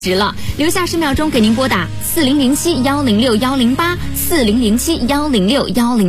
值了，留下10秒钟给您拨打4007106108 4007106108。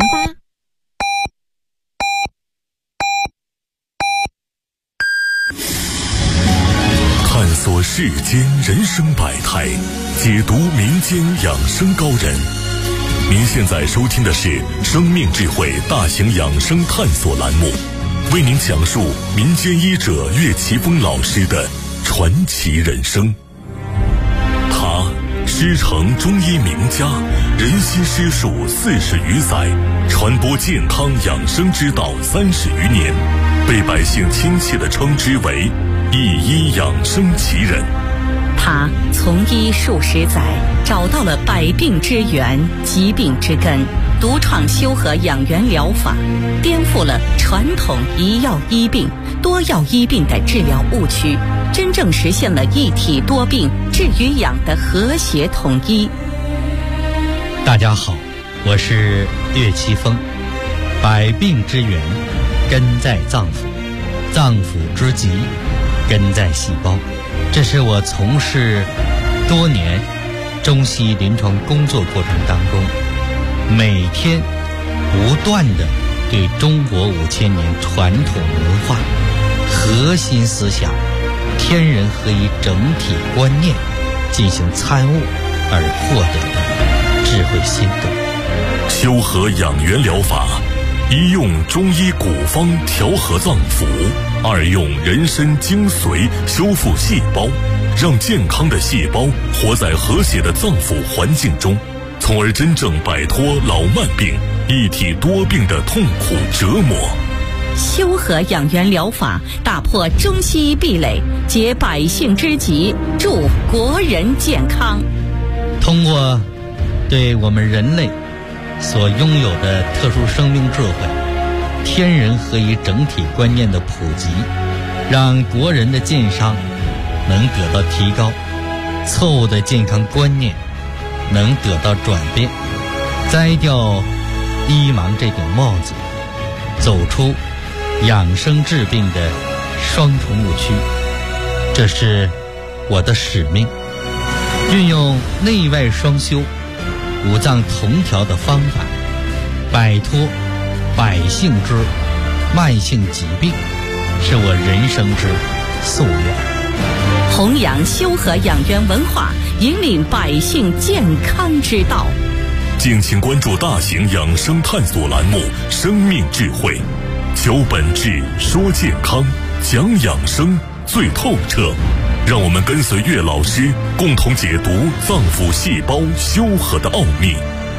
探索世间人生百态，解读民间养生高人。您现在收听的是生命智慧大型养生探索栏目，为您讲述民间医者岳奇峰老师的传奇人生。他师承中医名家，人心师术40余载，传播健康养生之道30余年，被百姓亲切地称之为一医养生奇人。 他从医数十载，找到了百病之源、疾病之根，独创修和养元疗法，颠覆了传统一药医病、多药医病的治疗误区，真正实现了一体多病、治与养的和谐统一。 大家好，我是岳奇峰。百病之源根在脏腑，脏腑之疾根在细胞。这是我从事多年中西医临床工作过程当中，每天不断地对中国5000年传统文化、核心思想、天人合一整体观念进行参悟而获得的智慧心得。 修和养元疗法，一用中医古方调和脏腑，二用人参精髓修复细胞，让健康的细胞活在和谐的脏腑环境中，从而真正摆脱老慢病、一体多病的痛苦折磨。 修和养元疗法打破中西医壁垒，解百姓之急，助国人健康。 通过对我们人类所拥有的特殊生命智慧、天人合一整体观念的普及，让国人的健康能得到提高，错误的健康观念能得到转变，摘掉医盲这顶帽子，走出养生治病的双重误区。这是我的使命，运用内外双修、五脏同调的方法，摆脱百姓之慢性疾病，是我人生之夙愿。 弘扬修和养元文化，引领百姓健康之道。 敬请关注大型养生探索栏目《生命智慧》，求本质，说健康，讲养生最透彻。让我们跟随岳老师，共同解读脏腑细胞修和的奥秘。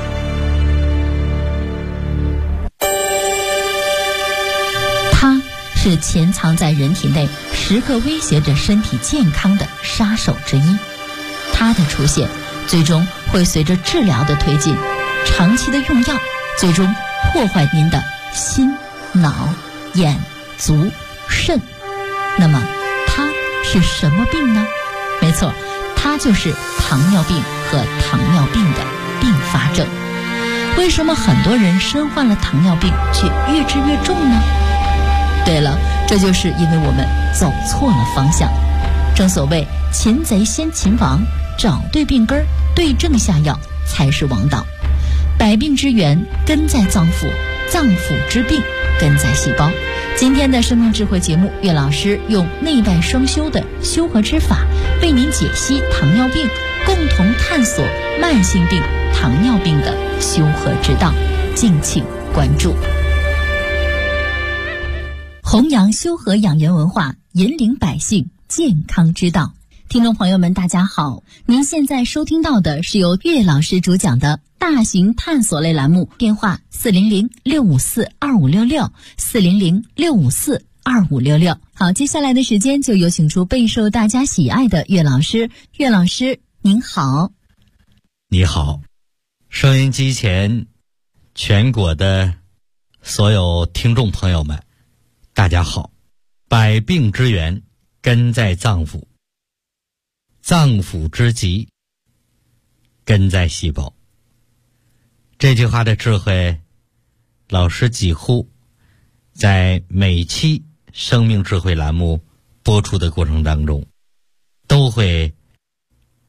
它是潜藏在人体内，时刻威胁着身体健康的杀手之一。它的出现，最终会随着治疗的推进，长期的用药，最终破坏您的心、脑、眼、足、肾。那么它是什么病呢？没错，它就是糖尿病和糖尿病的并发症。为什么很多人身患了糖尿病却越治越重呢？对了，这就是因为我们走错了方向。正所谓擒贼先擒王，找对病根儿，对症下药才是王道。百病之源根在脏腑，脏腑之病根在细胞。今天的生命智慧节目，岳老师用内外双修的修和之法，为您解析糖尿病，共同探索慢性病糖尿病的修和之道。敬请关注。弘扬修和养元文化，引领百姓健康之道。听众朋友们大家好，您现在收听到的是由岳老师主讲的大型探索类栏目，电话400-654-2566 400-654-2566。好，接下来的时间就有请出备受大家喜爱的岳老师。岳老师您好。 你好，收音机前全国的所有听众朋友们大家好。百病之源根在脏腑，脏腑之疾根在细胞。这句话的智慧，老师几乎在每期生命智慧栏目播出的过程当中都会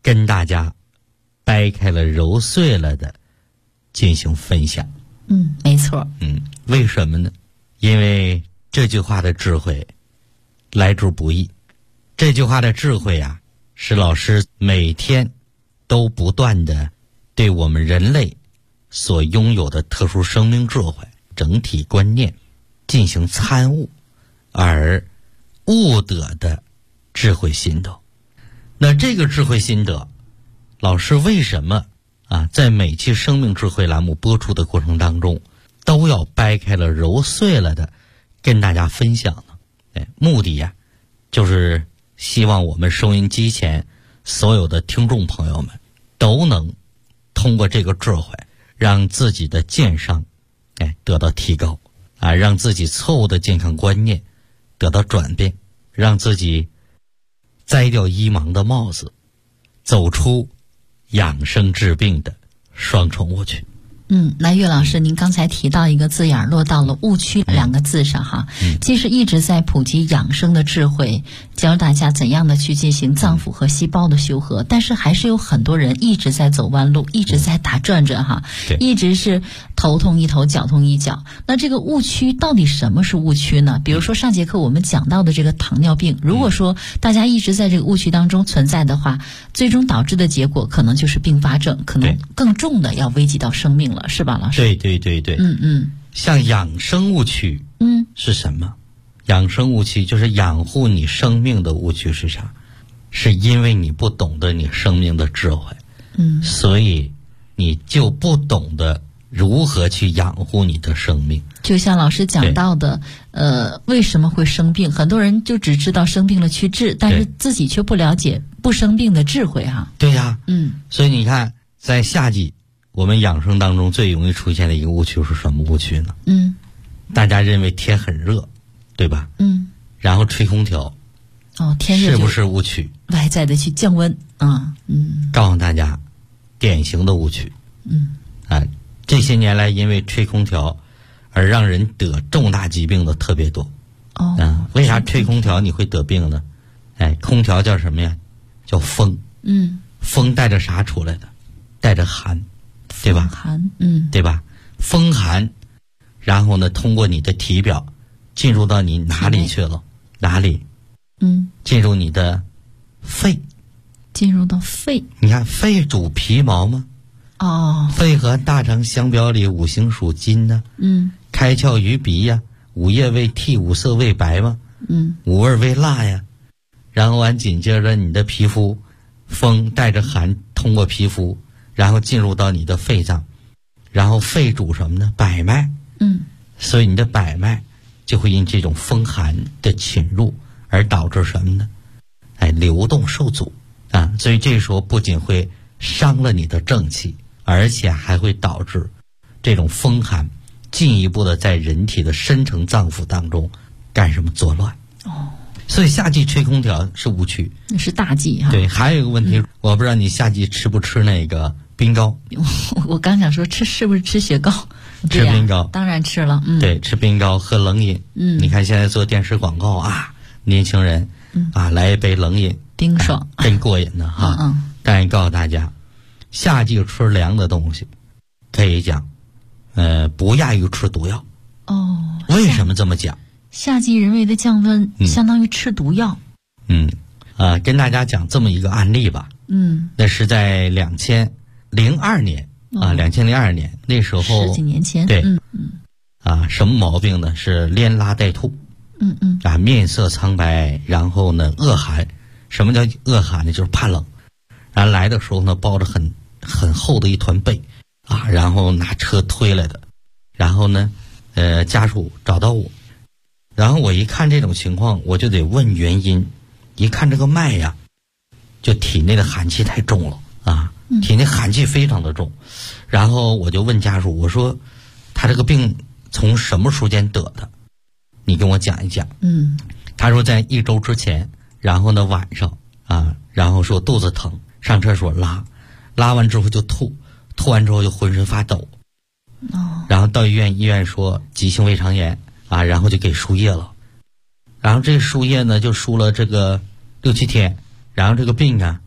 跟大家掰开了揉碎了的进行分享。 没错。 为什么呢？因为这句话的智慧来之不易。这句话的智慧啊，是老师每天都不断的对我们人类所拥有的特殊生命智慧、整体观念进行参悟而悟得的智慧心得。那这个智慧心得，老师为什么在每期生命智慧栏目播出的过程当中都要掰开了揉碎了的跟大家分享呢？目的呀，就是希望我们收音机前所有的听众朋友们都能通过这个智慧，让自己的健商得到提高让自己错误的健康观念得到转变，让自己摘掉医盲的帽子，走出养生治病的双重误区。 那岳老师，您刚才提到一个字眼落到了误区两个字上哈。其实一直在普及养生的智慧，教大家怎样的去进行脏腑和细胞的修和，但是还是有很多人一直在走弯路，一直在打转转哈，一直是头痛一头，脚痛一脚。那这个误区到底什么是误区呢？比如说上节课我们讲到的这个糖尿病，如果说大家一直在这个误区当中存在的话，最终导致的结果可能就是并发症，可能更重的要危及到生命了，是吧，老师？ 对。像养生误区，是什么？养生误区就是养护你生命的误区是啥？是因为你不懂得你生命的智慧，所以你就不懂得如何去养护你的生命。 就像老师讲到的，为什么会生病？很多人就只知道生病了去治，但是自己却不了解不生病的智慧哈。 对呀，所以你看，在夏季，我们养生当中最容易出现的一个误区是什么误区呢？大家认为天很热，对吧？然后吹空调， 天热是不是误区？ 外在的去降温告诉大家，典型的误区。这些年来因为吹空调而让人得重大疾病的特别多。为啥吹空调你会得病呢？空调叫什么呀？叫风。风带着啥出来的？带着寒，对吧？ 寒， 对吧？风寒，然后呢，通过你的体表进入到你哪里去了？哪里？进入你的肺。 进入到肺。 你看肺主皮毛吗？肺和大肠相表里，五行属金呢。开窍于鼻呀，五叶为涕，五色为白嘛。五味为辣呀。然后紧接着你的皮肤，风带着寒通过皮肤，然后进入到你的肺脏，然后肺主什么呢？百脉。所以你的百脉就会因这种风寒的侵入而导致什么呢？流动受阻所以这时候不仅会伤了你的正气，而且还会导致这种风寒进一步的在人体的深层脏腑当中干什么？作乱。所以夏季吹空调是误区， 那是大忌哈。 对，还有一个问题，我不知道你夏季吃不吃那个冰糕？ 我刚想说是不是吃雪糕？ 吃冰糕， 当然吃了。 对，吃冰糕，喝冷饮。你看现在做电视广告年轻人来一杯冷饮， 冰爽， 真过瘾的哈。但是告诉大家，夏季吃凉的东西，可以讲，不亚于吃毒药。为什么这么讲？ 夏季人为的降温，相当于吃毒药。 跟大家讲这么一个案例吧。那是在2002年2002年那时候 ，10几年前。 对，什么毛病呢？是连拉带吐。面色苍白，然后呢恶寒。什么叫恶寒呢？就是怕冷。然后来的时候呢，抱着很厚的一团被然后拿车推来的。然后呢，家属找到我。然后我一看这种情况，我就得问原因。一看这个脉呀，就体内的寒气太重了体内寒气非常的重。然后我就问家属，我说他这个病从什么时间得的？你跟我讲一讲。他说在1周之前，然后呢晚上然后说肚子疼，上厕所拉完之后就吐完之后就浑身发抖。然后到医院说急性胃肠炎然后就给输液了。然后这个输液呢就输了这个6、7天，然后这个病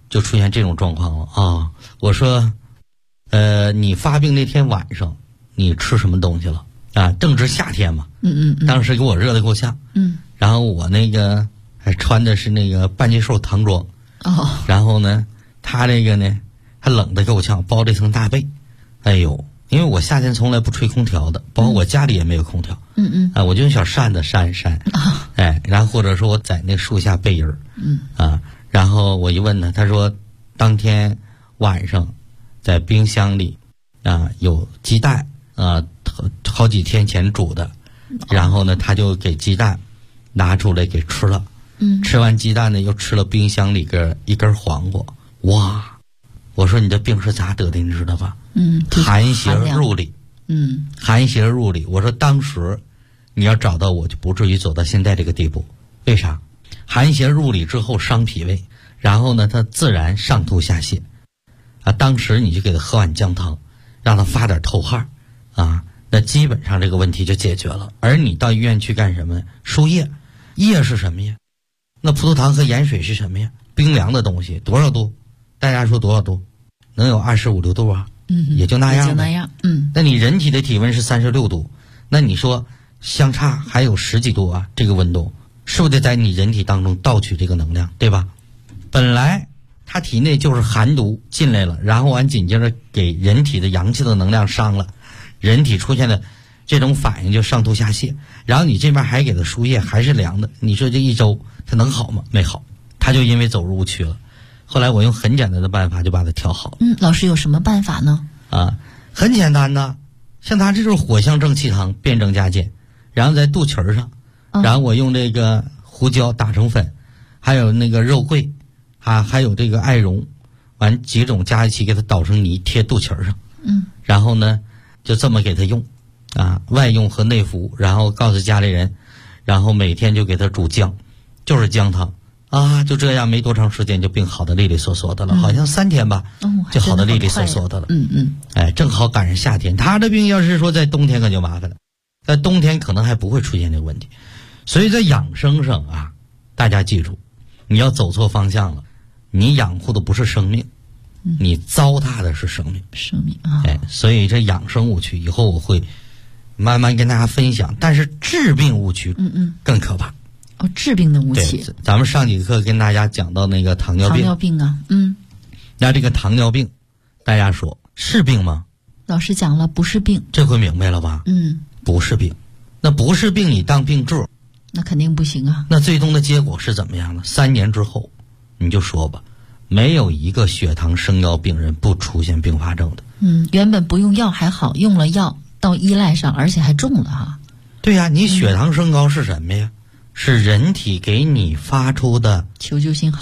就出现这种状况了啊。我说，你发病那天晚上你吃什么东西了啊？正值夏天嘛，当时给我热得够呛，然后我那个还穿的是那个半截袖唐装，然后呢，他这个呢还冷得够呛，包了一层大被，哎呦，因为我夏天从来不吹空调的，包括我家里也没有空调，我就用小扇子扇一扇，然后或者说我在那树下背人，然后我一问他说当天晚上在冰箱里有鸡蛋好几天前煮的，然后呢他就给鸡蛋拿出来给吃了，吃完鸡蛋呢又吃了冰箱里一根黄瓜。哇，我说你这病是咋得的你知道吧？寒邪入里，寒邪入里。我说当时你要找到我就不至于走到现在这个地步。为啥？寒邪入里之后伤脾胃，然后呢它自然上吐下泻当时你就给他喝碗姜汤，让他发点透汗那基本上这个问题就解决了。而你到医院去干什么呢？输液，液是什么呀？那葡萄糖和盐水是什么呀？冰凉的东西，多少度？大家说多少度？能有25、6度也就那样。那你人体的体温是36度，那你说相差还有10几度这个温度是不是得在你人体当中盗取这个能量，对吧？本来他体内就是寒毒进来了，然后完紧接着给人体的阳气的能量伤了，人体出现的这种反应就上吐下泻，然后你这边还给他输液还是凉的，你说这一周他能好吗？没好，他就因为走入误区了。后来我用很简单的办法就把它调好。 老师有什么办法呢？ 很简单的，像他这就是火象正气汤，辩证加减，然后在肚脐上，然后我用这个胡椒打成粉，还有那个肉桂还有这个艾绒，完几种加一起给它捣成泥贴肚脐上，然后呢就这么给他用外用和内服，然后告诉家里人，然后每天就给他煮姜，就是姜汤就这样没多长时间就病好的利利索索的了，好像3天吧就好的利利索索的了。正好赶上夏天，他的病要是说在冬天可就麻烦了，在冬天可能还不会出现这个问题。所以在养生上大家记住，你要走错方向了，你养护的不是生命，你糟蹋的是生命。所以这养生误区以后我会慢慢跟大家分享，但是治病误区更可怕。 治病的误区， 咱们上几课跟大家讲到那个糖尿病那这个糖尿病大家说是病吗？ 老师讲了不是病， 这回明白了吧？不是病。那不是病你当病治， 那肯定不行那最终的结果是怎么样呢？3年之后你就说吧，没有一个血糖升高病人不出现并发症的。 原本不用药还好，用了药到依赖上，而且还重了对呀，你血糖升高是什么呀？是人体给你发出的求救信号。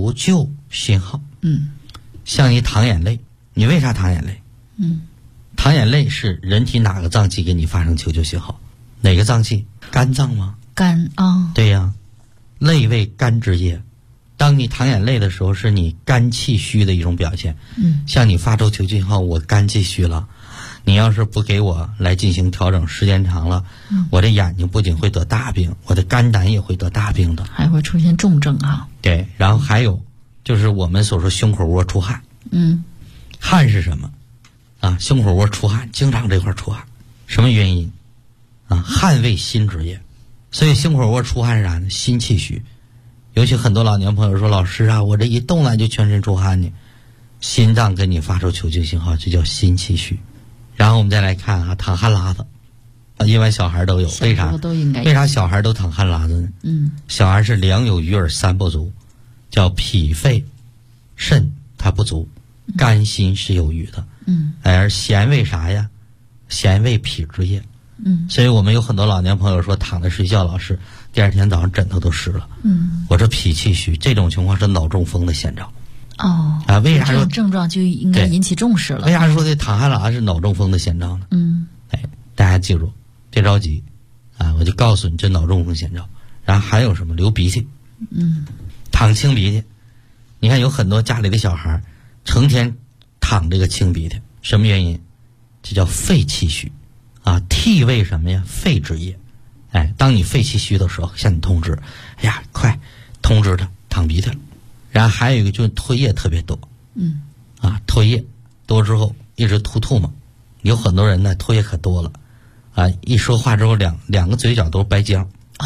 像你淌眼泪，你为啥淌眼泪？淌眼泪是人体哪个脏器给你发生求救信号？哪个脏器？肝脏吗？ 肝对呀，泪为肝之液。当你淌眼泪的时候，是你肝气虚的一种表现。像你发出求救信号，我肝气虚了，你要是不给我来进行调整，时间长了，我的眼睛不仅会得大病，我的肝胆也会得大病的， 还会出现重症对，然后还有就是我们所说胸口窝出汗。汗是什么胸口窝出汗，经常这块出汗，什么原因汗为心之液，所以胸口窝出汗是啥呢？心气虚。尤其很多老年朋友说，老师我这一动了就全身出汗呢，心脏给你发出求救信号，这叫心气虚。然后我们再来看淌汗拉子，一般小孩都有，为啥？为啥小孩都淌汗拉子呢？小孩是两有余而三不足，叫脾肺肾它不足，肝心是有余的。而咸为啥呀？咸为脾之液。所以我们有很多老年朋友说躺在睡觉，老师第二天早上枕头都湿了。我这脾气虚，这种情况是脑中风的先兆。为啥说这种症状就应该引起重视了？ 为啥说这淌汗拉是脑中风的先兆呢？大家记住，别着急我就告诉你这脑中风先兆。然后还有什么？流鼻涕，淌清鼻涕。你看有很多家里的小孩成天淌这个清鼻涕，什么原因？这叫肺气虚涕为什么呀？肺之液。当你肺气虚的时候，向你通知，快通知他淌鼻涕了。 然后还有一个就是唾液特别多，唾液多之后一直吐嘛，有很多人呢唾液可多了，一说话之后两个嘴角都是白浆，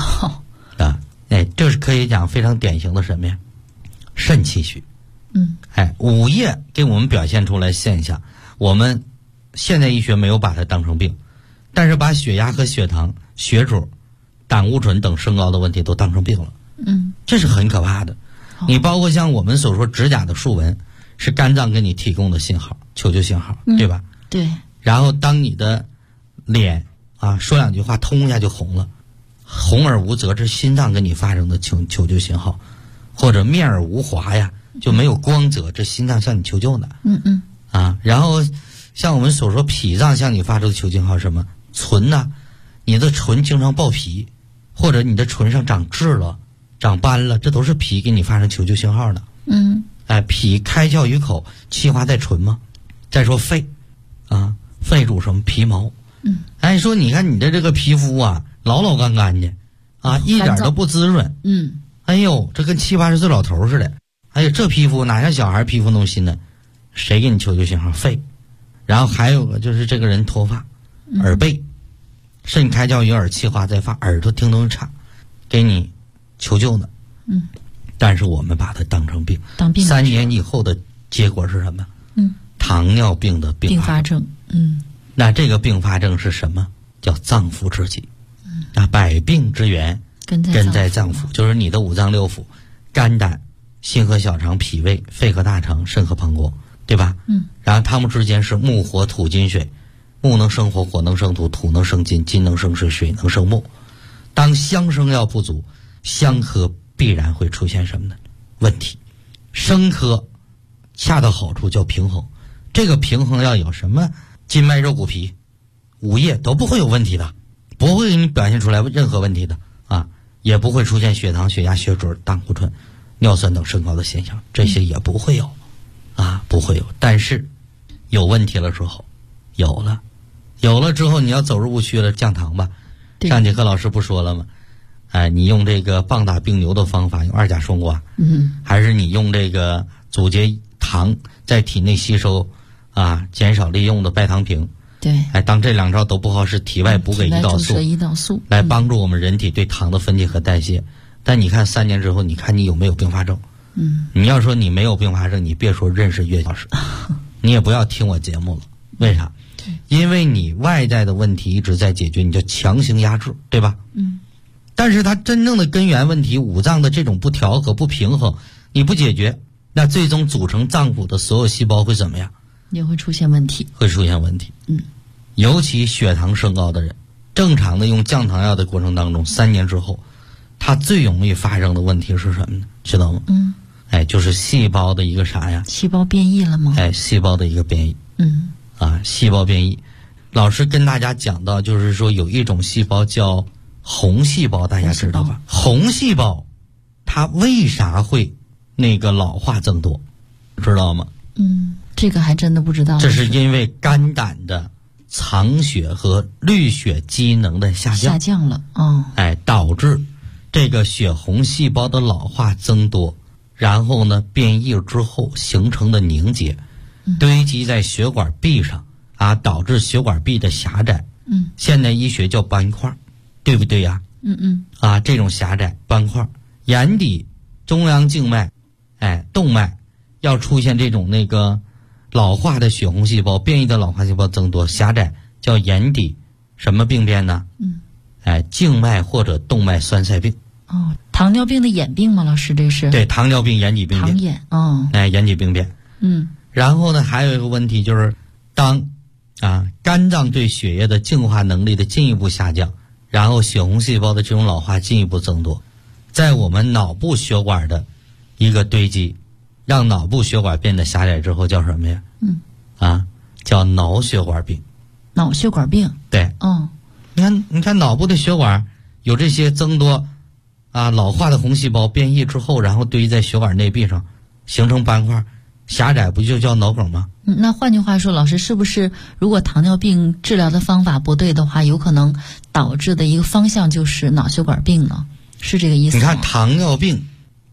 这是可以讲非常典型的什么呀？肾气虚。午夜给我们表现出来现象，我们现代医学没有把它当成病，但是把血压和血糖、血脂、胆固醇等升高的问题都当成病了。这是很可怕的。你包括像我们所说指甲的竖纹，是肝脏给你提供的信号，求救信号，对吧？ 对。 然后当你的脸说两句话，通一下就红了，红而无泽，这是心脏给你发生的求救信号。或者面而无华呀，就没有光泽，这心脏向你求救呢。然后像我们所说脾脏向你发出的求救信号是什么？唇呢，你的唇经常爆皮，或者你的唇上长痣了、长斑了，这都是脾给你发生求救信号的。脾开窍于口，气化在唇嘛。再说肺，肺主什么？皮毛。说你看你的这个皮肤老干干的，一点都不滋润。这跟70、80岁老头似的。这皮肤哪像小孩皮肤那么新呢？谁给你求救信号？肺。然后还有个就是这个人脱发，耳背，肾开窍于耳，气化在发，耳朵听东西差，给你求救呢。但是我们把它当成病。3年以后的结果是什么？糖尿病的并发症。那这个并发症是什么？叫脏腑之疾。百病之源根在脏腑，就是你的五脏六腑，肝胆、心和小肠、脾胃、肺和大肠、肾和膀胱，对吧？然后它们之间是木火土金水，木能生火，火能生土，土能生金，金能生水，水能生木。当相生要不足，相克必然会出现什么呢？问题。生克恰到好处叫平衡，这个平衡要有什么筋脉肉骨皮、五液都不会有问题的，不会给你表现出来任何问题的。也不会出现血糖、血压、血脂、胆固醇、尿酸等升高的现象，这些也不会有，不会有。但是有问题了之后，有了之后，你要走入误区了，降糖吧。上节课老师不说了吗？你用这个棒打冰牛的方法，用2甲双胍，还是你用这个阻截糖在体内吸收，减少利用的拜糖平。对，当这2招都不好使，体外补给胰岛素，来帮助我们人体对糖的分解和代谢。但你看3年之后，你看你有没有并发症？你要说你没有并发症，你别说认识岳老师，你也不要听我节目了。为啥？因为你外在的问题一直在解决，你就强行压制，对吧？但是它真正的根源问题，五脏的这种不调和、不平衡，你不解决，那最终组成脏腑的所有细胞会怎么样？ 也会出现问题。 尤其血糖升高的人，正常的用降糖药的过程当中，3年之后，它最容易发生的问题是什么呢？知道吗？就是细胞的一个啥呀？ 细胞变异了吗？ 细胞的一个变异。细胞变异。老师跟大家讲到，就是说有一种细胞叫红细胞，大家知道吧？红细胞，它为啥会那个老化增多？知道吗？ 这个还真的不知道。 这是因为肝胆的藏血和滤血机能的下降了。 导致这个血红细胞的老化增多，然后呢变异之后形成的凝结，堆积在血管壁上导致血管壁的狭窄。现代医学叫斑块，对不对呀？这种狭窄斑块，眼底、中央静脉、动脉要出现这种那个老化的血红细胞，变异的老化细胞增多，狭窄叫眼底什么病变呢？静脉或者动脉栓塞病。 糖尿病的眼病吗？老师，这是？ 对，糖尿病眼底病变。 糖眼。 眼底病变。然后呢，还有一个问题就是，当肝脏对血液的净化能力的进一步下降，然后血红细胞的这种老化进一步增多，在我们脑部血管的一个堆积，让脑部血管变得狭窄之后，叫什么呀？叫脑血管病。 脑血管病。 对。你看脑部的血管有这些增多老化的红细胞变异之后，然后堆积在血管内壁上，形成斑块，狭窄，不就叫脑梗吗？ 那换句话说，老师，是不是如果糖尿病治疗的方法不对的话，有可能导致的一个方向就是脑血管病呢？是这个意思吗？ 你看糖尿病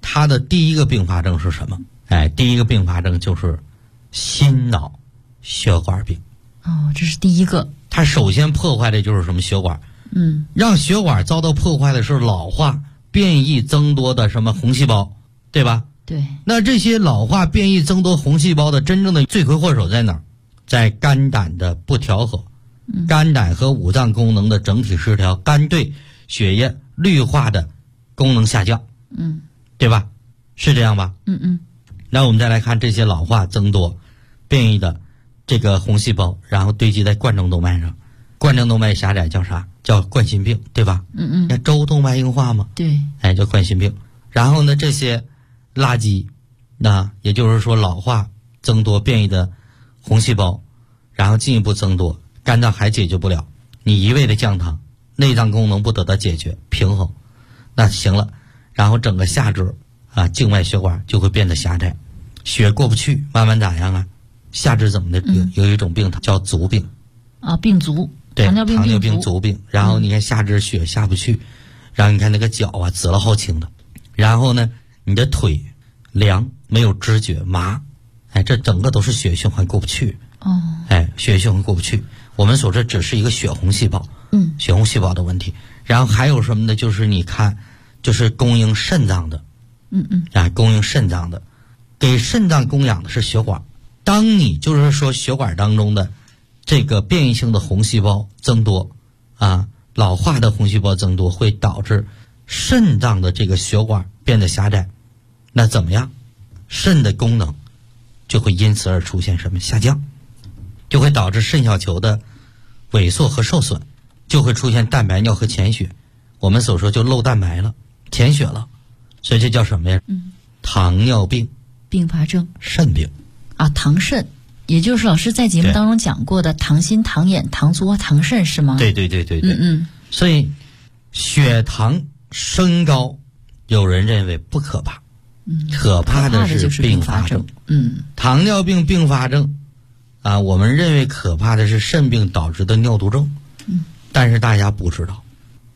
它的第一个并发症是什么？第一个并发症就是心脑血管病。 哦，这是第一个。 它首先破坏的就是什么？血管。让血管遭到破坏的是老化、变异、增多的什么红细胞，对吧？ 对。 那这些老化、变异、增多红细胞的真正的罪魁祸首在哪儿？在肝胆的不调和，肝胆和五脏功能的整体失调，肝对血液绿化的功能下降，对吧？是这样吧？那我们再来看这些老化、增多、变异的这个红细胞，然后堆积在冠状动脉上，冠状动脉狭窄叫啥？叫冠心病，对吧？那周动脉硬化嘛， 对， 叫冠心病。然后呢，这些垃圾，那也就是说老化、增多、变异的红细胞，然后进一步增多，肝脏还解决不了，你一味的降糖，内脏功能不得到解决平衡，那行了，然后整个下肢静脉血管就会变得狭窄，血过不去，慢慢咋样啊？下肢怎么的？有一种病叫足病病足， 对， 糖尿病足病。然后你看下肢血下不去，然后你看那个脚紫了好青的，然后呢，你的腿凉，没有知觉，麻，这整个都是血液循环过不去。血液循环过不去。我们说这只是一个血红细胞，血红细胞的问题。然后还有什么呢？就是你看，就是供应肾脏的，供应肾脏的，给肾脏供氧的是血管。当你就是说血管当中的这个变异性的红细胞增多，老化的红细胞增多，会导致肾脏的这个血管变得狭窄。那怎么样？肾的功能就会因此而出现什么？下降，就会导致肾小球的萎缩和受损，就会出现蛋白尿和潜血。我们所说就漏蛋白了，潜血了，所以这叫什么呀？糖尿病并发症， 肾病糖肾，也就是老师在节目当中讲过的糖心、糖眼、糖足、糖肾是吗？ 对。所以血糖升高，有人认为不可怕，可怕的是并发症。糖尿病并发症我们认为可怕的是肾病导致的尿毒症。但是大家不知道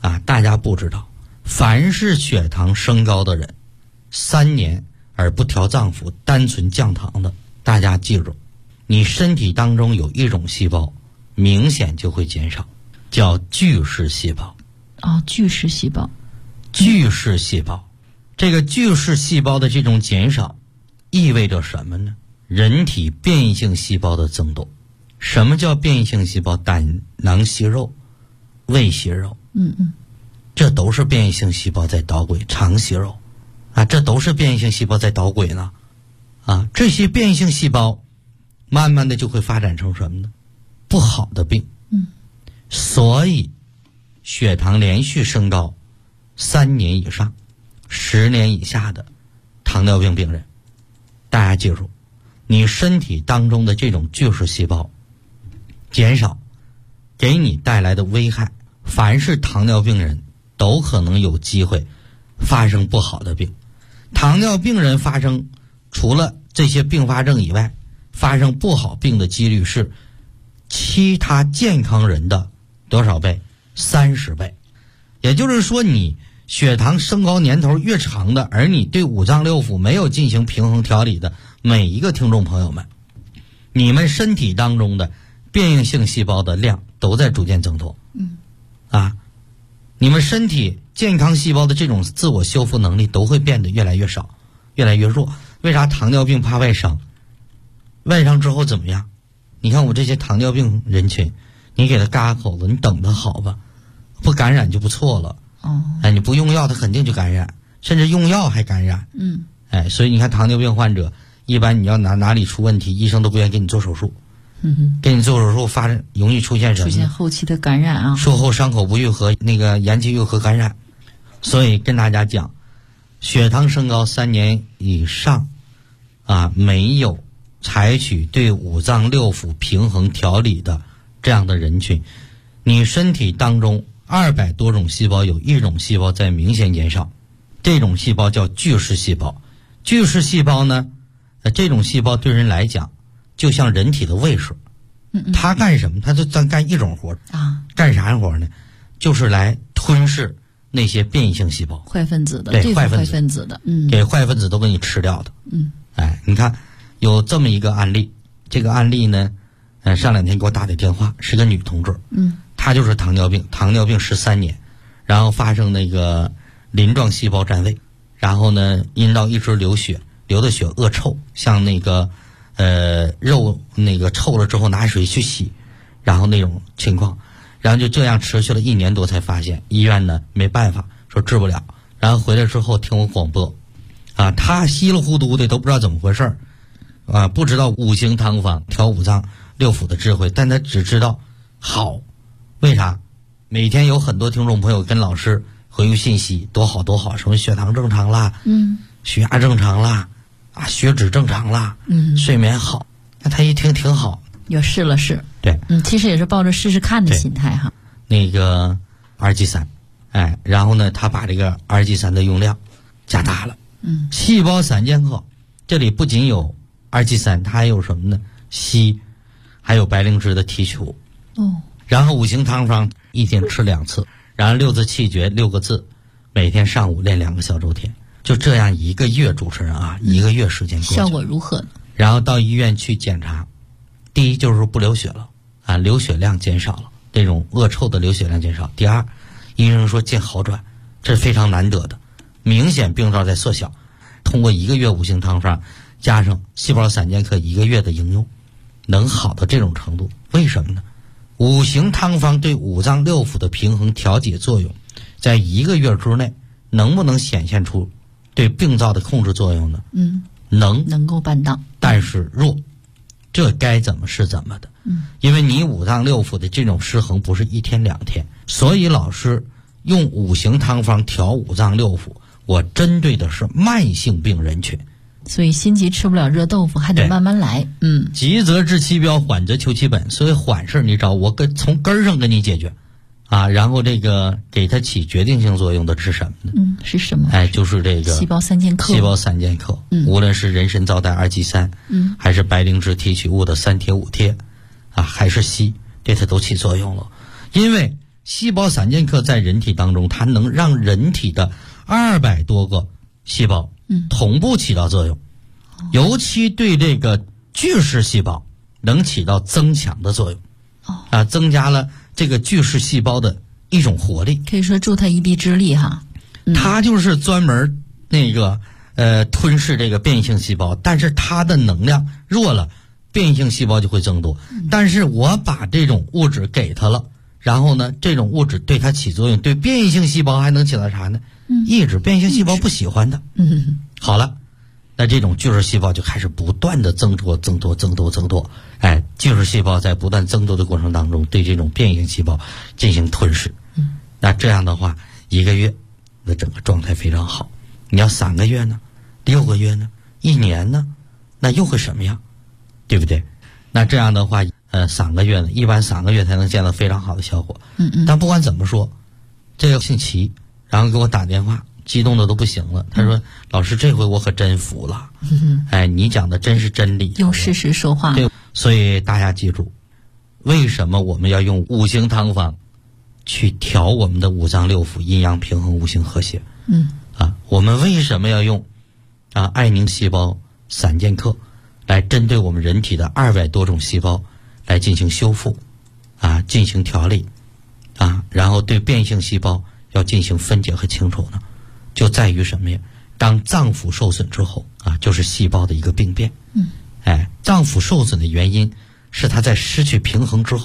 凡是血糖升高的人，3年而不调脏腑，单纯降糖的，大家记住，你身体当中有一种细胞明显就会减少，叫巨噬细胞。 巨噬细胞。 这个巨噬细胞的这种减少意味着什么呢？人体变异性细胞的增多。什么叫变异性细胞？胆囊息肉、胃息肉，这都是变异性细胞在捣鬼。肠息肉这都是变异性细胞在捣鬼呢。这些变异性细胞慢慢的就会发展成什么呢？不好的病。所以血糖连续升高3年以上、10年以下的糖尿病病人，大家记住，你身体当中的这种巨噬细胞减少给你带来的危害，凡是糖尿病人都可能有机会发生不好的病。糖尿病人发生除了这些并发症以外，发生不好病的几率是其他健康人的多少倍？30倍。也就是说，你血糖升高年头越长的，而你对五脏六腑没有进行平衡调理的每一个听众朋友们，你们身体当中的变异性细胞的量都在逐渐增多。你们身体健康细胞的这种自我修复能力都会变得越来越少，越来越弱。为啥糖尿病怕外伤？外伤之后怎么样？你看我这些糖尿病人群，你给他嘎口子，你等他好吧，不感染就不错了。你不用药他肯定就感染，甚至用药还感染。所以你看糖尿病患者，一般你要哪里出问题，医生都不愿意给你做手术。给你做手术容易出现什么？ 出现后期的感染术后伤口不愈合，那个延期愈合感染。所以跟大家讲，血糖升高3年以上没有采取对五脏六腑平衡调理的这样的人群，你身体当中200多种细胞有一种细胞在明显减少，这种细胞叫巨噬细胞。巨噬细胞呢，这种细胞对人来讲就像人体的胃水。它干什么？它就干一种活干啥活呢？就是来吞噬那些变异性细胞， 坏分子的， 对坏分子的， 给坏分子都给你吃掉的。你看有这么一个案例，这个案例呢，上2天给我打的电话，是个女同志，她就是糖尿病13年，然后发生那个鳞状细胞占位，然后呢阴道一直流血，流的血恶臭，像那个肉那个臭了之后拿水去洗，然后那种情况，然后就这样持续了1年多才发现，医院呢没办法说治不了，然后回来之后听我广播，他稀里糊涂的都不知道怎么回事不知道五行汤方调五脏六腑的智慧，但他只知道好。为啥？每天有很多听众朋友跟老师回复信息，多好多好，什么血糖正常啦，血压正常啦，血脂正常啦，睡眠好。那他一听挺好， 又试了试， 对， 其实也是抱着试试看的心态哈。 那个 RG3，然后呢，他把这个 RG3的用量加大了，细胞散健克这里不仅有 RG3，它还有什么呢？硒，还有白灵芝的提取物。然后五行汤方一天吃2次，然后6字气诀6个字，每天上午练2个小周天，就这样1个月，主持人1个月时间过去， 效果如何呢？ 然后到医院去检查，第一就是不流血了流血量减少了，这种恶臭的流血量减少。第二，医生说见好转，这是非常难得的，明显病灶在缩小。通过1个月五行汤方加上细胞散健克1个月的应用，能好到这种程度，为什么呢？五行汤方对五脏六腑的平衡调节作用，在1个月之内能不能显现出对病灶的控制作用呢？能够办到， 但是弱，这该怎么是怎么的。因为你五脏六腑的这种失衡不是1天2天，所以老师用五行汤方调五脏六腑，我针对的是慢性病人群。 所以心急吃不了热豆腐，还得慢慢来。 急则治其标，缓则求其本。所以缓事你找我从根儿上给你解决然后这个给它起决定性作用的是什么呢？ 是什么？ 就是这个细胞散健克。 无论是人参皂苷2G3，还是白灵芝提取物的3贴5贴还是硒，对它都起作用了。因为细胞散健克在人体当中，它能让人体的200多个细胞同步起到作用，尤其对这个巨噬细胞能起到增强的作用，增加了这个巨噬细胞的一种活力， 可以说助它一臂之力哈。 它就是专门那个吞噬这个变异性细胞，但是它的能量弱了，变异性细胞就会增多。但是我把这种物质给它了，然后呢，这种物质对它起作用，对变异性细胞还能起到啥呢？抑制变异性细胞不喜欢的。好了，那这种巨噬细胞就开始不断的增多。巨噬细胞在不断增多的过程当中，对这种变异性细胞进行吞噬。那这样的话，1个月的整个状态非常好。你要3个月呢，6个月呢，1年呢，那又会什么样？对不对？那这样的话，3个月呢，一般3个月才能见到非常好的效果。但不管怎么说，这个姓齐，然后给我打电话，激动的都不行了。他说：“老师，这回我可真服了。你讲的真是真理， 用事实说话。” 对，所以大家记住，为什么我们要用五行汤方去调我们的五脏六腑阴阳平衡、五行和谐？我们为什么要用艾宁细胞散健克来针对我们人体的200多种细胞来进行修复进行调理然后对变异性细胞要进行分解和清除呢？就在于什么呀？当脏腑受损之后就是细胞的一个病变。脏腑受损的原因是它在失去平衡之后